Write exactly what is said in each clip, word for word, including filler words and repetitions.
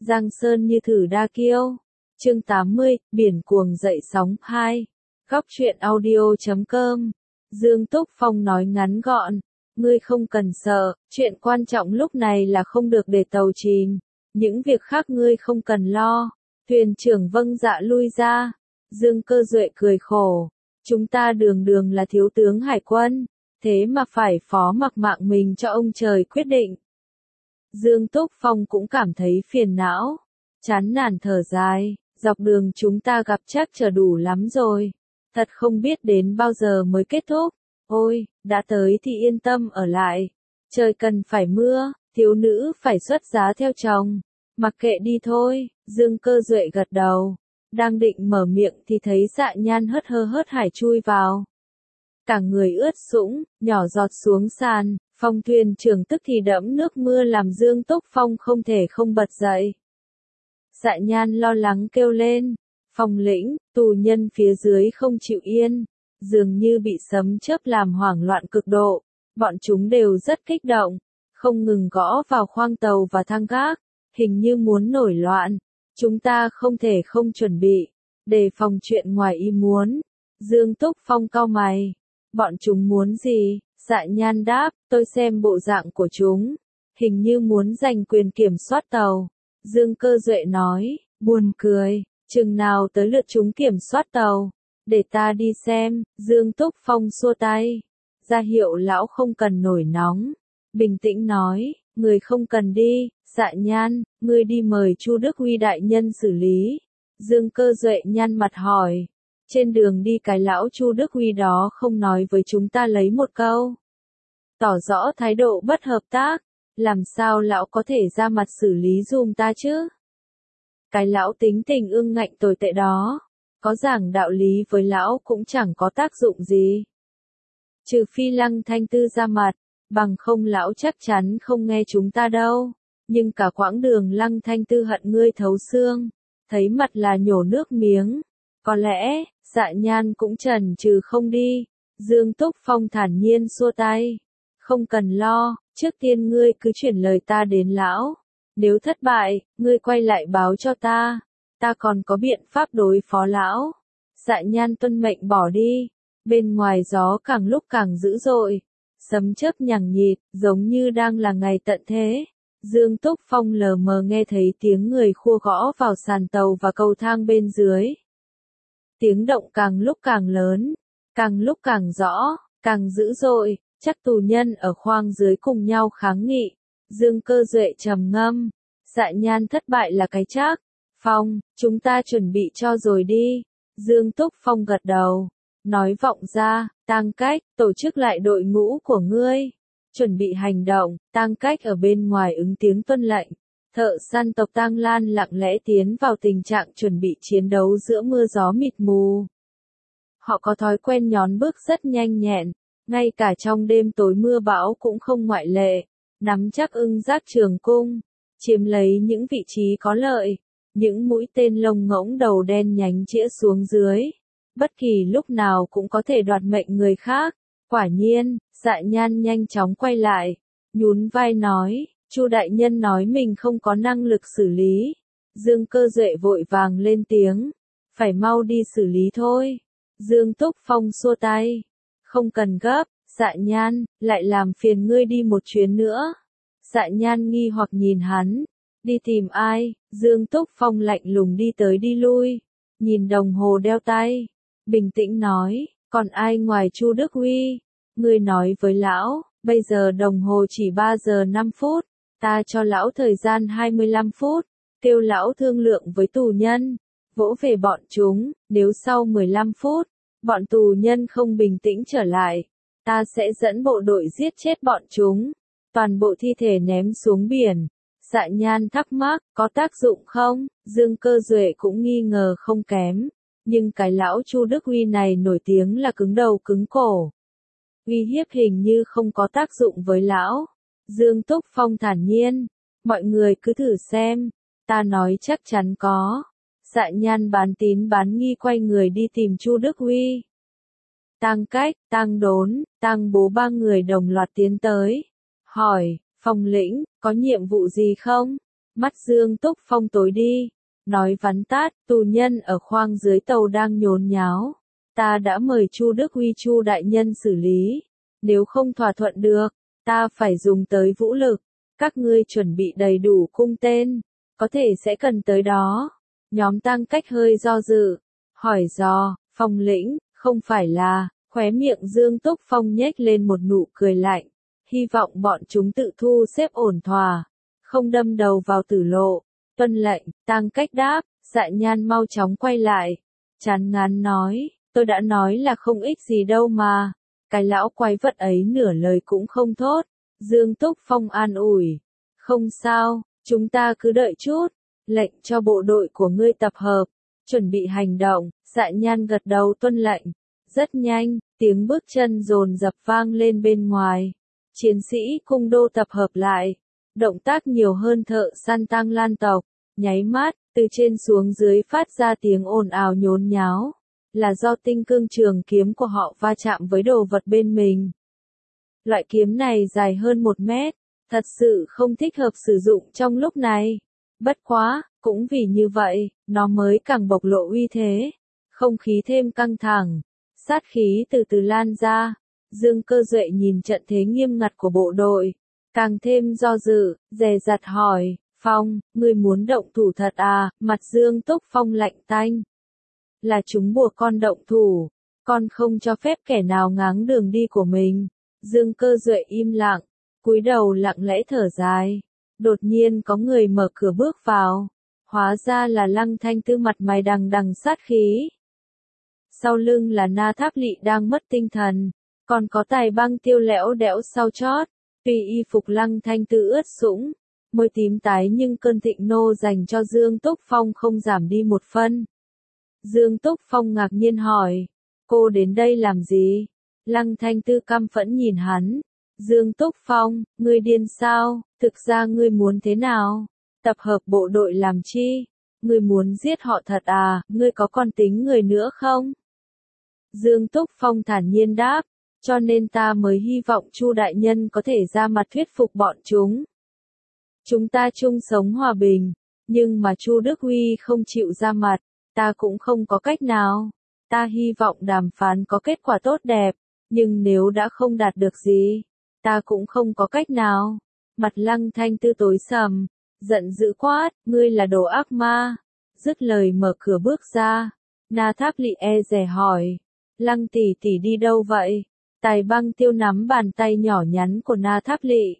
Giang sơn như thử đa kiêu. Chương tám mươi, biển cuồng dậy sóng hai. Góc truyện audio chấm com. Dương Túc Phong nói ngắn gọn, ngươi không cần sợ, chuyện quan trọng lúc này là không được để tàu chìm, những việc khác ngươi không cần lo. Thuyền trưởng vâng dạ lui ra. Dương Cơ Duệ cười khổ, chúng ta đường đường là thiếu tướng hải quân, thế mà phải phó mặc mạng mình cho ông trời quyết định. Dương Túc Phong cũng cảm thấy phiền não, chán nản thở dài, dọc đường chúng ta gặp chắc chờ đủ lắm rồi, thật không biết đến bao giờ mới kết thúc. Ôi, đã tới thì yên tâm ở lại, trời cần phải mưa, thiếu nữ phải xuất giá theo chồng, mặc kệ đi thôi. Dương Cơ Duệ gật đầu, đang định mở miệng thì thấy Dạ Nhan hớt hơ hớt hải chui vào. Cả người ướt sũng, nhỏ giọt xuống sàn, Phong thuyền trưởng tức thì đẫm nước mưa làm Dương Túc Phong không thể không bật dậy. Dạ Nhan lo lắng kêu lên, Phong lĩnh, tù nhân phía dưới không chịu yên, dường như bị sấm chớp làm hoảng loạn cực độ, bọn chúng đều rất kích động, không ngừng gõ vào khoang tàu và thang gác, hình như muốn nổi loạn. Chúng ta không thể không chuẩn bị, đề phòng chuyện ngoài ý muốn. Dương Túc Phong cau mày, bọn chúng muốn gì? Dạ Nhan đáp, tôi xem bộ dạng của chúng, hình như muốn giành quyền kiểm soát tàu. Dương Cơ Duệ nói, buồn cười, chừng nào tới lượt chúng kiểm soát tàu, để ta đi xem. Dương Túc Phong xua tay, ra hiệu lão không cần nổi nóng, bình tĩnh nói, người không cần đi. Dạ Nhan, ngươi đi mời Chu Đức Huy đại nhân xử lý. Dương Cơ Duệ nhăn mặt hỏi, trên đường đi cái lão Chu Đức Huy đó không nói với chúng ta lấy một câu, tỏ rõ thái độ bất hợp tác, làm sao lão có thể ra mặt xử lý giùm ta chứ? Cái lão tính tình ương ngạnh tồi tệ đó, có giảng đạo lý với lão cũng chẳng có tác dụng gì. Trừ phi Lăng Thanh Tư ra mặt, bằng không lão chắc chắn không nghe chúng ta đâu. Nhưng cả quãng đường Lăng Thanh Tư hận ngươi thấu xương, thấy mặt là nhổ nước miếng. Có lẽ, Dạ Nhan cũng chần chừ không đi. Dương Túc Phong thản nhiên xua tay, không cần lo, trước tiên ngươi cứ chuyển lời ta đến lão. Nếu thất bại, ngươi quay lại báo cho ta, ta còn có biện pháp đối phó lão. Dạ Nhan tuân mệnh bỏ đi, bên ngoài gió càng lúc càng dữ dội, sấm chớp nhằng nhịt, giống như đang là ngày tận thế. Dương Túc Phong lờ mờ nghe thấy tiếng người khua gõ vào sàn tàu và cầu thang bên dưới. Tiếng động càng lúc càng lớn, càng lúc càng rõ, càng dữ dội, chắc tù nhân ở khoang dưới cùng nhau kháng nghị. Dương Cơ Duệ trầm ngâm, Dạ Nhan thất bại là cái chắc. Phong, chúng ta chuẩn bị cho rồi đi. Dương Túc Phong gật đầu, nói vọng ra, Tang Cách, tổ chức lại đội ngũ của ngươi. Chuẩn bị hành động. Tang Cách ở bên ngoài ứng tiếng tuân lệnh. Thợ săn tộc Tang Lan lặng lẽ tiến vào tình trạng chuẩn bị chiến đấu giữa mưa gió mịt mù. Họ có thói quen nhón bước rất nhanh nhẹn, ngay cả trong đêm tối mưa bão cũng không ngoại lệ, nắm chắc ưng giác trường cung, chiếm lấy những vị trí có lợi, những mũi tên lông ngỗng đầu đen nhánh chĩa xuống dưới, bất kỳ lúc nào cũng có thể đoạt mệnh người khác. Quả nhiên, Dạ Nhan nhanh chóng quay lại, nhún vai nói, Chu đại nhân nói mình không có năng lực xử lý. Dương Cơ Duệ vội vàng lên tiếng, phải mau đi xử lý thôi. Dương Túc Phong xua tay, không cần gấp. Dạ Nhan, lại làm phiền ngươi đi một chuyến nữa. Dạ Nhan nghi hoặc nhìn hắn, đi tìm ai? Dương Túc Phong lạnh lùng đi tới đi lui, nhìn đồng hồ đeo tay, bình tĩnh nói, còn ai ngoài Chu Đức Huy? Ngươi nói với lão, bây giờ đồng hồ chỉ ba giờ năm phút, ta cho lão thời gian hai mươi lăm phút, kêu lão thương lượng với tù nhân, vỗ về bọn chúng, nếu sau mười lăm phút, bọn tù nhân không bình tĩnh trở lại, ta sẽ dẫn bộ đội giết chết bọn chúng, toàn bộ thi thể ném xuống biển. Dạ Nhan thắc mắc, có tác dụng không? Dương Cơ Duệ cũng nghi ngờ không kém, nhưng cái lão Chu Đức Huy này nổi tiếng là cứng đầu cứng cổ. Uy hiếp hình như không có tác dụng với lão. Dương Túc Phong thản nhiên, mọi người cứ thử xem, ta nói chắc chắn có. Dạ Nhan bán tín bán nghi quay người đi tìm Chu Đức Huy. Tang Cách, Tang Đốn, Tang Bố ba người đồng loạt tiến tới, hỏi, Phong lĩnh, có nhiệm vụ gì không? Mắt Dương Túc Phong tối đi, nói vắn tát, tù nhân ở khoang dưới tàu đang nhốn nháo. Ta đã mời Chu Đức Huy Chu đại nhân xử lý, nếu không thỏa thuận được, ta phải dùng tới vũ lực. Các ngươi chuẩn bị đầy đủ cung tên, có thể sẽ cần tới đó. Nhóm Tăng Cách hơi do dự, hỏi dò, Phong lĩnh, không phải là, khóe miệng Dương Túc Phong nhếch lên một nụ cười lạnh, hy vọng bọn chúng tự thu xếp ổn thỏa, không đâm đầu vào tử lộ. Tuân lệnh, Tăng Cách đáp, Dạ Nhan mau chóng quay lại, chán ngán nói, tôi đã nói là không ích gì đâu mà, cái lão quái vật ấy nửa lời cũng không thốt. Dương Túc Phong an ủi, không sao, chúng ta cứ đợi chút, lệnh cho bộ đội của ngươi tập hợp, chuẩn bị hành động. Dạ Nhan gật đầu tuân lệnh. Rất nhanh, tiếng bước chân dồn dập vang lên bên ngoài. Chiến sĩ cung đô tập hợp lại, động tác nhiều hơn thợ săn Tang Lan tộc, nháy mắt, từ trên xuống dưới phát ra tiếng ồn ào nhốn nháo, là do tinh cương trường kiếm của họ va chạm với đồ vật bên mình. Loại kiếm này dài hơn một mét, thật sự không thích hợp sử dụng trong lúc này. Bất quá, cũng vì như vậy, nó mới càng bộc lộ uy thế. Không khí thêm căng thẳng, sát khí từ từ lan ra. Dương Cơ Duệ nhìn trận thế nghiêm ngặt của bộ đội, càng thêm do dự, dè dặt hỏi, Phong, ngươi muốn động thủ thật à? Mặt Dương Túc Phong lạnh tanh. Là chúng buộc con động thủ, con không cho phép kẻ nào ngáng đường đi của mình. Dương Cơ Duệ im lặng, cúi đầu lặng lẽ thở dài. Đột nhiên có người mở cửa bước vào, hóa ra là Lăng Thanh Tư mặt mày đằng đằng sát khí. Sau lưng là Na Tháp Lỵ đang mất tinh thần, còn có Tài Băng Tiêu lẽo đẽo sau chót. Tuy y phục Lăng Thanh Tư ướt sũng, môi tím tái nhưng cơn thịnh nô dành cho Dương Túc Phong không giảm đi một phân. Dương Túc Phong ngạc nhiên hỏi, cô đến đây làm gì? Lăng Thanh Tư căm phẫn nhìn hắn. Dương Túc Phong, ngươi điên sao? Thực ra ngươi muốn thế nào? Tập hợp bộ đội làm chi? Ngươi muốn giết họ thật à? Ngươi có còn tính người nữa không? Dương Túc Phong thản nhiên đáp, cho nên ta mới hy vọng Chu đại nhân có thể ra mặt thuyết phục bọn chúng. Chúng ta chung sống hòa bình, nhưng mà Chu Đức Huy không chịu ra mặt, ta cũng không có cách nào. Ta hy vọng đàm phán có kết quả tốt đẹp, nhưng nếu đã không đạt được gì, ta cũng không có cách nào. Mặt Lăng Thanh Tư tối sầm, giận dữ quát, ngươi là đồ ác ma. Dứt lời mở cửa bước ra. Na Tháp Lỵ e dè hỏi, Lăng tỷ tỷ đi đâu vậy? Tài Băng Tiêu nắm bàn tay nhỏ nhắn của Na Tháp Lỵ,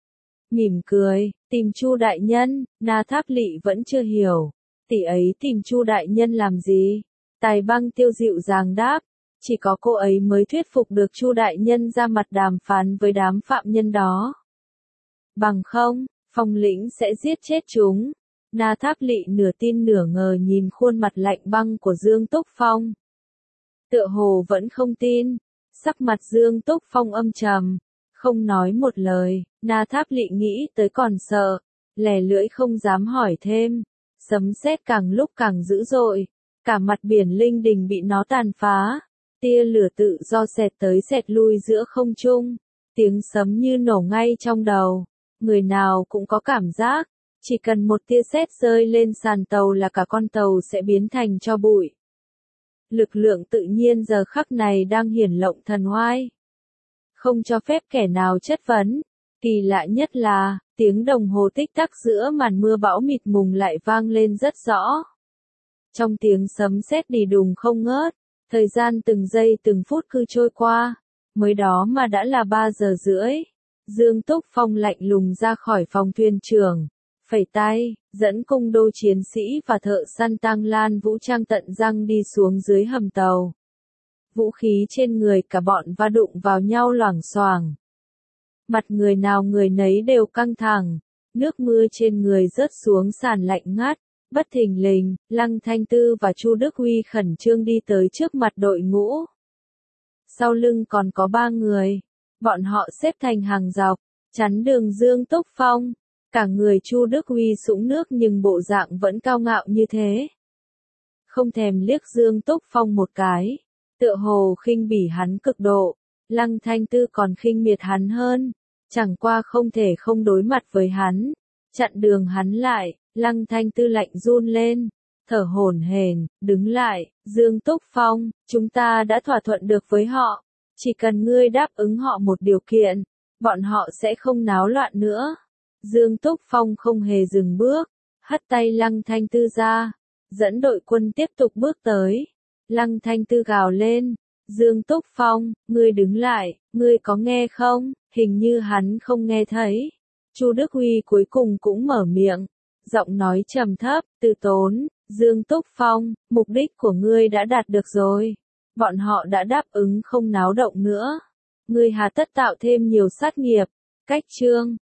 mỉm cười, tìm Chu đại nhân. Na Tháp Lỵ vẫn chưa hiểu, tỷ ấy tìm Chu đại nhân làm gì? Tài Băng Tiêu dịu dàng đáp, chỉ có cô ấy mới thuyết phục được Chu đại nhân ra mặt đàm phán với đám phạm nhân đó. Bằng không, Phong lĩnh sẽ giết chết chúng. Na Tháp Lỵ nửa tin nửa ngờ nhìn khuôn mặt lạnh băng của Dương Túc Phong. Tựa hồ vẫn không tin. Sắc mặt Dương Túc Phong âm trầm, không nói một lời. Na Tháp Lỵ nghĩ tới còn sợ, lè lưỡi không dám hỏi thêm. Sấm sét càng lúc càng dữ dội, cả mặt biển linh đình bị nó tàn phá. Tia lửa tự do xẹt tới xẹt lui giữa không trung, tiếng sấm như nổ ngay trong đầu. Người nào cũng có cảm giác, chỉ cần một tia sét rơi lên sàn tàu là cả con tàu sẽ biến thành tro bụi. Lực lượng tự nhiên giờ khắc này đang hiển lộng thần oai, không cho phép kẻ nào chất vấn. Kỳ lạ nhất là, tiếng đồng hồ tích tắc giữa màn mưa bão mịt mùng lại vang lên rất rõ. Trong tiếng sấm sét đì đùng không ngớt, thời gian từng giây từng phút cứ trôi qua, mới đó mà đã là ba giờ rưỡi. Dương Túc Phong lạnh lùng ra khỏi phòng thuyền trưởng, phẩy tay, dẫn cung đô chiến sĩ và thợ săn Tang Lan vũ trang tận răng đi xuống dưới hầm tàu. Vũ khí trên người cả bọn va đụng vào nhau loảng xoảng. Mặt người nào người nấy đều căng thẳng, nước mưa trên người rớt xuống sàn lạnh ngắt. Bất thình lình, Lăng Thanh Tư và Chu Đức Huy khẩn trương đi tới trước mặt đội ngũ. Sau lưng còn có ba người. Bọn họ xếp thành hàng dọc, chắn đường Dương Túc Phong. Cả người Chu Đức Huy sũng nước nhưng bộ dạng vẫn cao ngạo như thế. Không thèm liếc Dương Túc Phong một cái, tựa hồ khinh bỉ hắn cực độ. Lăng Thanh Tư còn khinh miệt hắn hơn, chẳng qua không thể không đối mặt với hắn. chặn đường hắn lại. Lăng Thanh Tư lạnh run lên, thở hổn hển, đứng lại. Dương Túc Phong, chúng ta đã thỏa thuận được với họ, chỉ cần ngươi đáp ứng họ một điều kiện, bọn họ sẽ không náo loạn nữa. Dương Túc Phong không hề dừng bước, hất tay Lăng Thanh Tư ra, dẫn đội quân tiếp tục bước tới. Lăng Thanh Tư gào lên, Dương Túc Phong, ngươi đứng lại, ngươi có nghe không? Hình như hắn không nghe thấy. Chu Đức Huy cuối cùng cũng mở miệng, giọng nói trầm thấp, từ tốn, Dương Túc Phong, mục đích của ngươi đã đạt được rồi. Bọn họ đã đáp ứng không náo động nữa. Ngươi hà tất tạo thêm nhiều sát nghiệp. Cách chương